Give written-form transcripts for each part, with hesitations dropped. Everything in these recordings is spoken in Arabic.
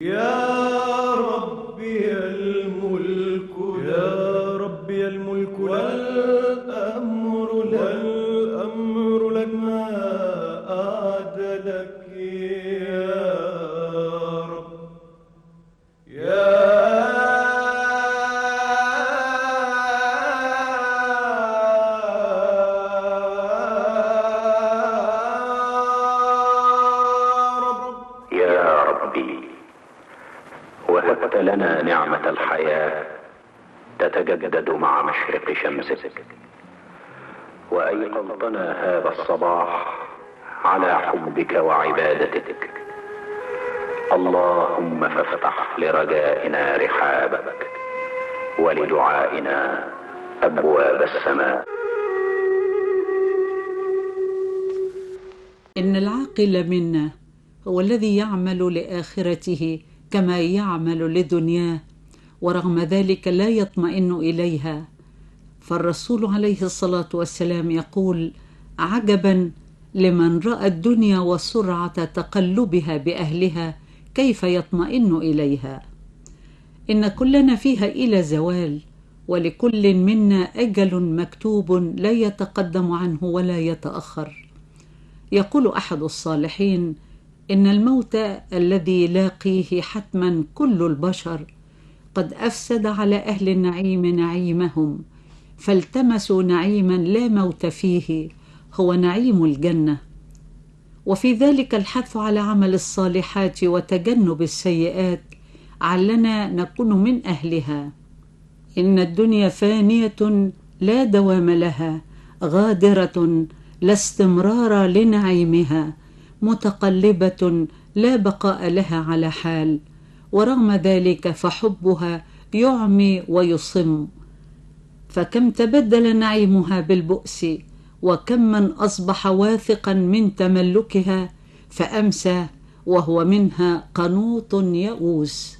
يا ربي الملك، يا ربي الملك والأمر لك ما أعدلك يا رب. يا يا ربي، وهبت لنا نعمة الحياة تتجدد مع مشرق شمسك، وأيقظتنا هذا الصباح على حبك وعبادتك. اللهم فافتح لرجائنا رحابك، ولدعائنا أبواب السماء. إن العاقل منا هو الذي يعمل لآخرته كما يعمل لدنياه، ورغم ذلك لا يطمئن إليها. فالرسول عليه الصلاة والسلام يقول: عجبا لمن رأى الدنيا وسرعة تقلبها بأهلها كيف يطمئن إليها. إن كلنا فيها إلى زوال، ولكل منا أجل مكتوب لا يتقدم عنه ولا يتأخر. يقول أحد الصالحين: إن الموت الذي لاقيه حتما كل البشر قد أفسد على أهل النعيم نعيمهم، فالتمسوا نعيما لا موت فيه، هو نعيم الجنة. وفي ذلك الحث على عمل الصالحات وتجنب السيئات علنا نكون من أهلها. إن الدنيا فانية لا دوام لها، غادرة لا استمرار لنعيمها، متقلبة لا بقاء لها على حال، ورغم ذلك فحبها يعمي ويصم. فكم تبدل نعيمها بالبؤس، وكم من أصبح واثقا من تملكها فأمسى وهو منها قنوط يئوس.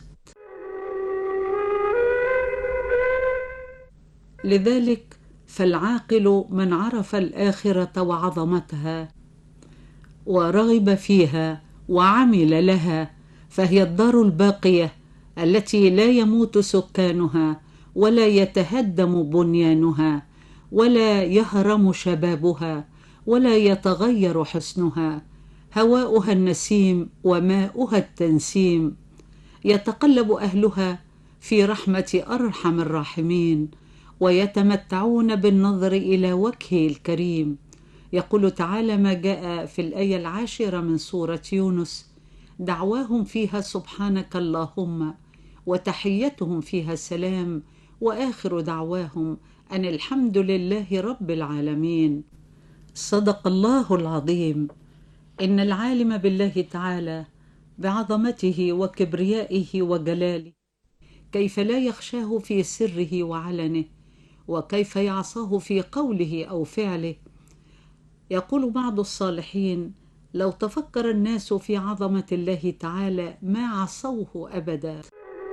لذلك فالعاقل من عرف الآخرة وعظمتها ورغب فيها وعمل لها، فهي الدار الباقية التي لا يموت سكانها، ولا يتهدم بنيانها، ولا يهرم شبابها، ولا يتغير حسنها. هواؤها النسيم وماؤها التنسيم، يتقلب أهلها في رحمة أرحم الراحمين، ويتمتعون بالنظر إلى وجهه الكريم. يقول تعالى ما جاء في الآية 10 من سورة يونس: دعواهم فيها سبحانك اللهم، وتحيتهم فيها سلام، وآخر دعواهم أن الحمد لله رب العالمين. صدق الله العظيم. إن العالم بالله تعالى بعظمته وكبريائه وجلاله كيف لا يخشاه في سره وعلنه، وكيف يعصاه في قوله أو فعله. يقول بعض الصالحين: لو تفكر الناس في عظمة الله تعالى ما عصوه أبدا.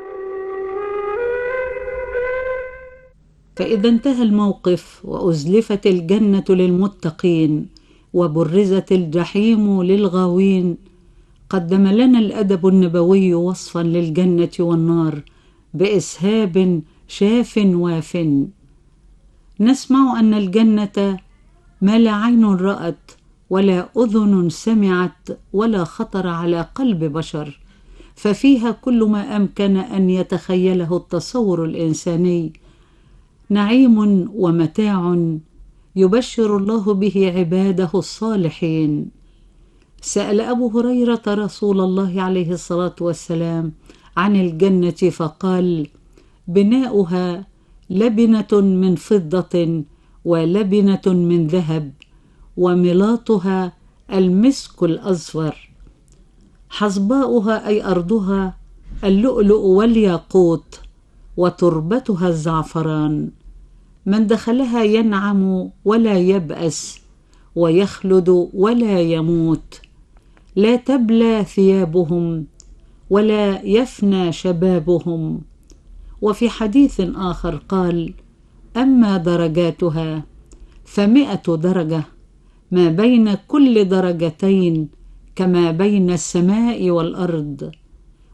فإذا انتهى الموقف وأزلفت الجنة للمتقين وبرزت الجحيم للغاوين، قدم لنا الأدب النبوي وصفا للجنة والنار بإسهاب شاف واف. نسمع أن الجنة ما لا عين رأت ولا أذن سمعت ولا خطر على قلب بشر، ففيها كل ما أمكن أن يتخيله التصور الإنساني، نعيم ومتاع يبشر الله به عباده الصالحين. سأل أبو هريرة رسول الله عليه الصلاة والسلام عن الجنة فقال: بناؤها لبنة من فضة ولبنة من ذهب، وملاطها المسك الأزفر، حصباؤها أي أرضها اللؤلؤ والياقوت، وتربتها الزعفران. من دخلها ينعم ولا يبأس، ويخلد ولا يموت، لا تبلى ثيابهم ولا يفنى شبابهم. وفي حديث آخر قال: أما درجاتها ف100 درجة، ما بين كل درجتين كما بين السماء والأرض.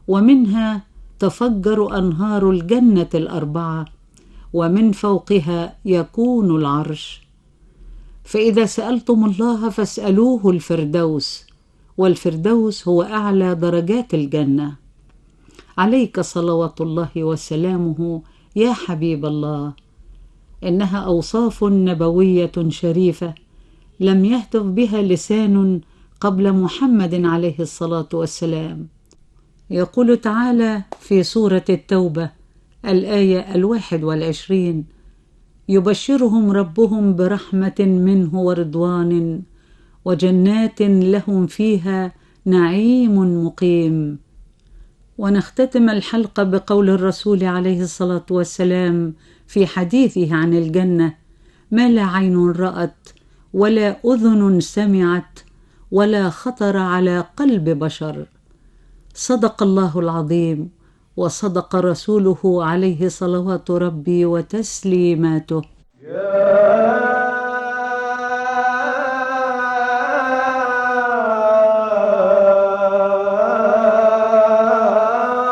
ومنها تفجر أنهار الجنة الأربعة، ومن فوقها يكون العرش. فإذا سألتم الله فاسألوه الفردوس، والفردوس هو أعلى درجات الجنة. عليك صلوات الله وسلامه يا حبيب الله، إنها أوصاف نبوية شريفة لم يهتف بها لسان قبل محمد عليه الصلاة والسلام. يقول تعالى في سورة التوبة الآية 21: يبشرهم ربهم برحمة منه ورضوان وجنات لهم فيها نعيم مقيم. ونختتم الحلقة بقول الرسول عليه الصلاة والسلام في حديثه عن الجنة: ما لا عين رأت ولا أذن سمعت ولا خطر على قلب بشر. صدق الله العظيم، وصدق رسوله عليه صلوات ربي وتسليماته.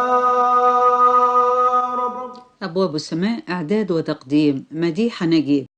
أبواب السماء، إعداد وتقديم مديحة نجيب.